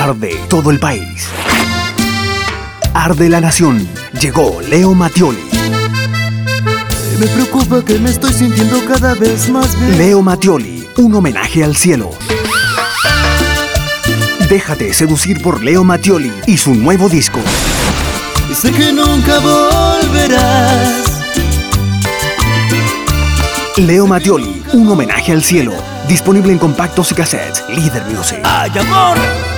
Arde todo el país. Arde la nación. Llegó Leo Mattioli. Me preocupa que me estoy sintiendo cada vez más bien. Leo Mattioli, un homenaje al cielo. Déjate seducir por Leo Mattioli y su nuevo disco. Sé que nunca volverás. Leo Mattioli, un homenaje al cielo. Disponible en compactos y cassettes. Líder Music. ¡Ay, amor!